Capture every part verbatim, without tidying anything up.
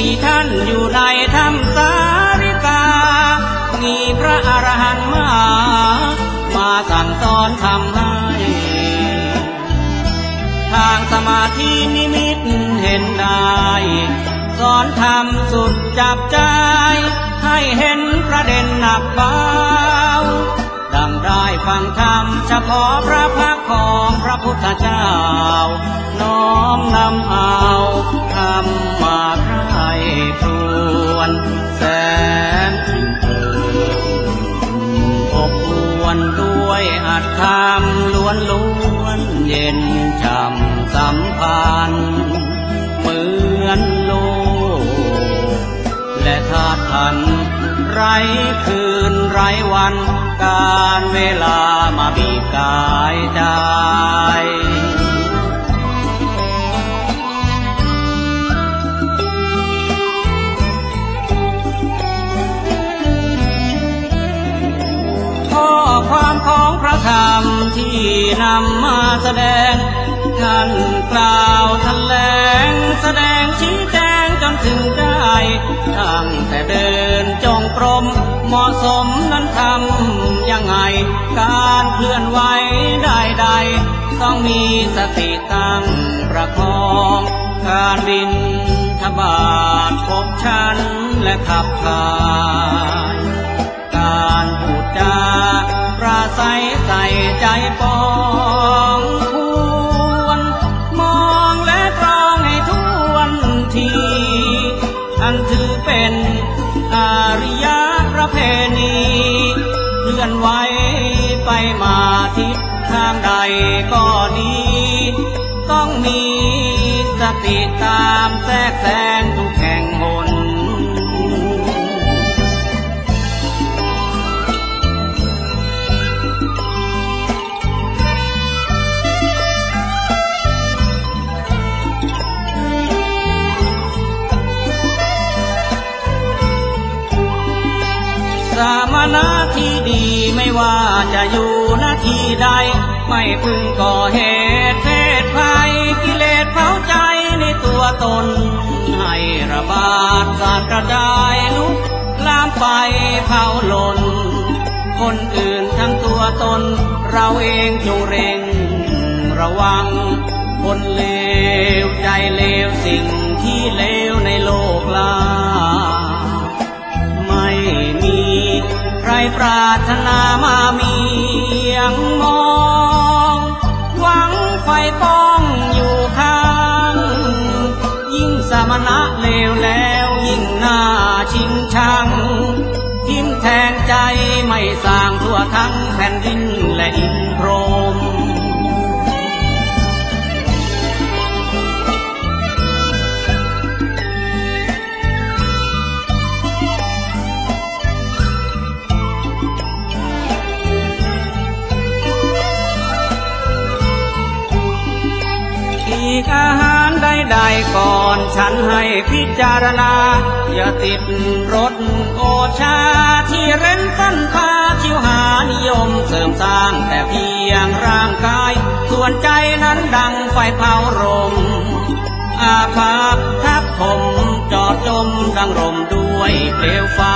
ที่ท่านอยู่ในถ้ำสาริกามีพระอรหันต์มามาสั่งสอนทำให้ทางสมาธินิมิตเห็นได้สอนธรรมสุดจับใจให้เห็นประเด็นหนักเบาดังได้ฟังธรรมเฉพาะพระพักของพระพุทธเจ้าน้อมนำเอาธรรมมาใคร่ครวญแสนยิ่งเอิบอบอวนด้วยอัตธรรมล้วนล้วนเย็นช่ำสัมพันธ์เหมือนโลกและธาตุขันธ์ไร้คืนไร้วันการเวลามาบีบกายใจข้อความของพระธรรมที่นำมาแสดงท่านกล่าวแถลงแสดงชี้แจงจนถึงได้ตั้งแต่เดินจงกรมเหมาะสมนั้นทำยังไงการเคลื่อนไหวใดๆต้องมีสติตั้งประคองการบินทบาทพบชันและขับถ่ายการพูดจาปราศัยใส่ใจปองควรมองและตรองให้ทวนทีอันถือเป็นอาริยประเพณีเคลื่อนไหวไปมาทิศทางใดก็ดีต้องมีสติตามแทรกแซงทุกแห่งหนสามนาที่ดีไม่ว่าจะอยู่หน้าที่ใดไม่พึงก่อเหตุเพศภัยกิเลสเผาใจในตัวตนให้ระบาดสาดกระจายลุกลามไปเผาหล่นคนอื่นทั้งตัวตนเราเองจงเร่งระวังคนเลวใจเลวสิ่งที่เลวในโลกลาไม่มีใครปรารถนามาเมียงมองหวังไฟป้องอยู่ข้างยิ่งสมณะเลวแล้วยิ่งหน้าชิงชังทิ่มแทงใจไม่สร้างทั่วทั้งแผ่นดินและอินพรหมอีกอาหารใดๆก่อนฉันให้พิจารณาอย่าติดรสโอชาที่เร้นฟันพาชิวหานิยมเสริมสร้างแต่เพียงร่างกายส่วนใจนั้นดังไฟเผารมอาภาพทับถมจอดจมดังรมด้วยเปลวไฟ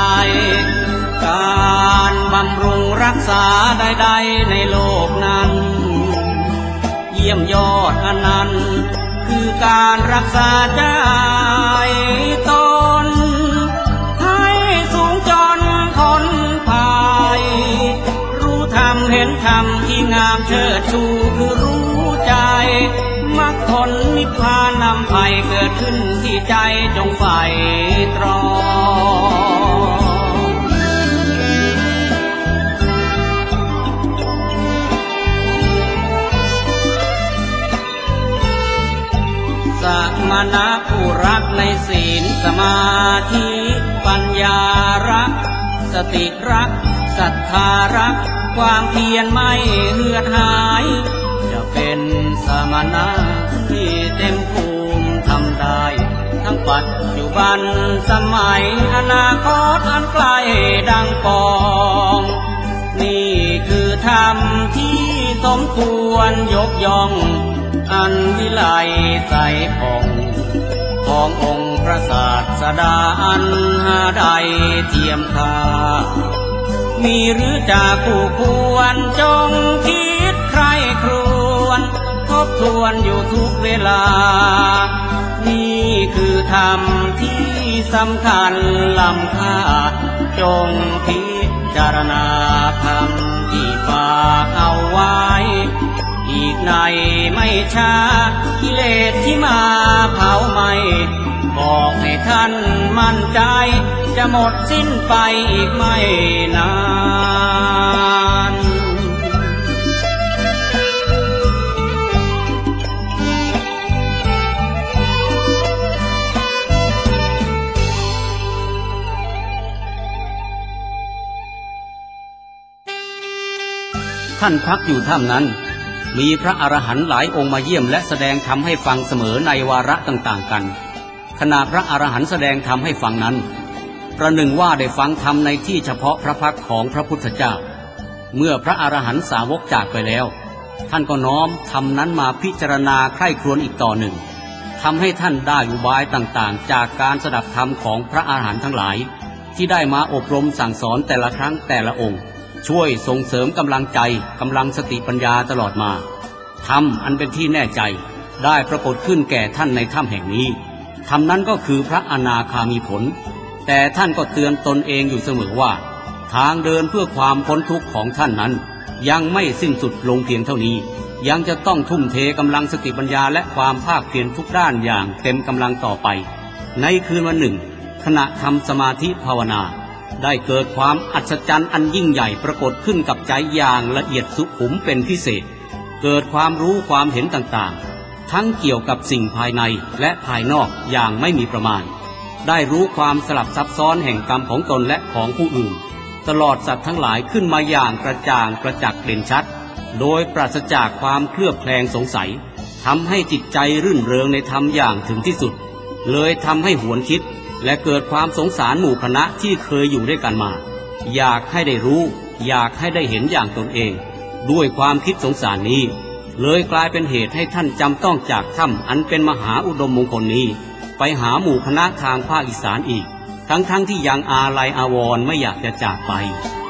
การบำรุงรักษาใดๆในโลกนั้นเยี่ยมยอดอนันต์คือการรักษาใจตนให้สูงจนพ้นภัยรู้ธรรมเห็นธรรมที่งามเชิดชูคือรู้ใจมรรคผลนิพพานนำไปเกิดขึ้นที่ใจจงใฝ่ตรองสมณะผู้รักในศีลสมาธิปัญญารักสติรักศรัทธารักความเพียรไม่เหือดหายจะเป็นสมณะที่เต็มภูมิทำได้ทั้งปัจจุบันสมัยอนาคตอันไกลดังปองนี่คือธรรมที่สมควรยกย่องอันวิไลใสผ่องขององค์พระศาสดาอันหาใดเทียมค่ามีหรือจากผู้ควรจงคิดใครครวญทบทวนอยู่ทุกเวลานี่คือธรรมที่สำคัญล้ำค่าจงพิจารณาคำที่ฝากเอาไว้อีกในไม่ช้ากิเลสที่มาเผาไหม้บอกให้ท่านมั่นใจจะหมดสิ้นไปอีกไม่นานท่านพักอยู่ถ้ำนั้นมีพระอรหันต์หลายองค์มาเยี่ยมและแสดงธรรมให้ฟังเสมอในวาระต่างๆกันขณะพระอรหันต์แสดงธรรมให้ฟังนั้นประหนึ่งว่าได้ฟังธรรมในที่เฉพาะพระพักของพระพุทธเจ้าเมื่อพระอรหันต์สาวกจากไปแล้วท่านก็น้อมธรรมนั้นมาพิจารณาใคร่ครวญอีกต่อหนึ่งทำให้ท่านได้อุบายต่างๆจากการสดับธรรมของพระอรหันต์ทั้งหลายที่ได้มาอบรมสั่งสอนแต่ละครั้งแต่ละองค์ช่วยส่งเสริมกำลังใจกำลังสติปัญญาตลอดมาธรรมอันเป็นที่แน่ใจได้ปรากฏขึ้นแก่ท่านในถ้ำแห่งนี้ธรรมนั้นก็คือพระอนาคามีผลแต่ท่านก็เตือนตนเองอยู่เสมอว่าทางเดินเพื่อความพ้นทุกข์ของท่านนั้นยังไม่สิ้นสุดลงเพียงเท่านี้ยังจะต้องทุ่มเทกำลังสติปัญญาและความภาคเพียรทุกด้านอย่างเต็มกำลังต่อไปในคืนวันหนึ่งขณะทำสมาธิภาวนาได้เกิดความอัศจรรย์อันยิ่งใหญ่ปรากฏขึ้นกับใจอย่างละเอียดสุขุมเป็นพิเศษเกิดความรู้ความเห็นต่างๆทั้งเกี่ยวกับสิ่งภายในและภายนอกอย่างไม่มีประมาณได้รู้ความสลับซับซ้อนแห่งกรรมของตนและของผู้อื่นตลอดสัตว์ทั้งหลายขึ้นมาอย่างกระจ่างประจักษ์เด่นชัดโดยปราศจากความเคลือบแคลงสงสัยทำให้จิตใจรื่นเริงในธรรมอย่างถึงที่สุดเลยทำให้หวนคิดและเกิดความสงสารหมู่คณะที่เคยอยู่ด้วยกันมาอยากให้ได้รู้อยากให้ได้เห็นอย่างตนเองด้วยความคิดสงสารนี้เลยกลายเป็นเหตุให้ท่านจำต้องจากถ้ำอันเป็นมหาอุดมมงคลนี้ไปหาหมู่คณะทางภาคอีสานอีกทั้งๆ ที่ยังอาลัยอาวรณ์ไม่อยากจะจากไป